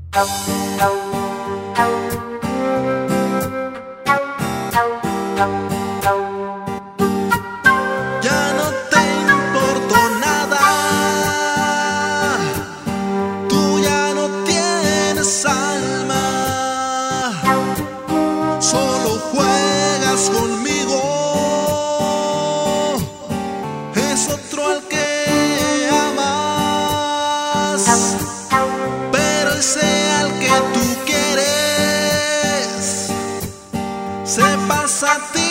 Ya no te importo nada, tú ya no tienes alma, solo juegas conmigo, es otro al que amas, pero ese al que tú quieres se pasa a ti.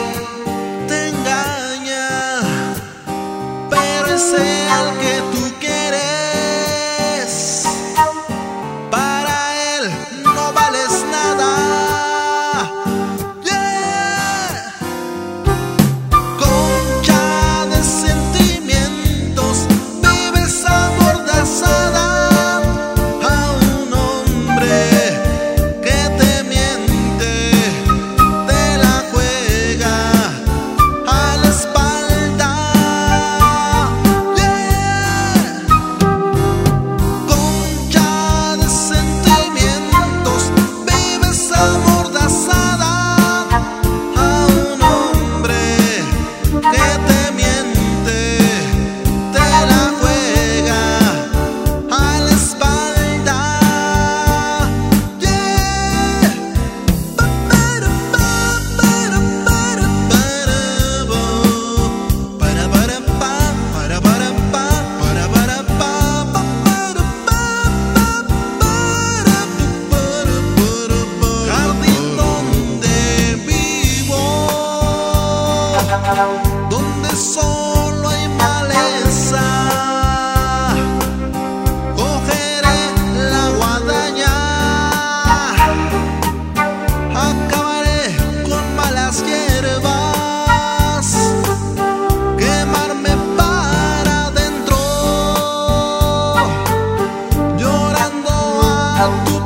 Ese al que tú quieres, para él no vales nada. Yeah. Concha de sentimientos, vives amordazada a un hombre que te miente, te la juega a la espalda. Donde solo hay maleza, cogeré la guadaña, acabaré con malas hierbas, quemarme para adentro, llorando a tu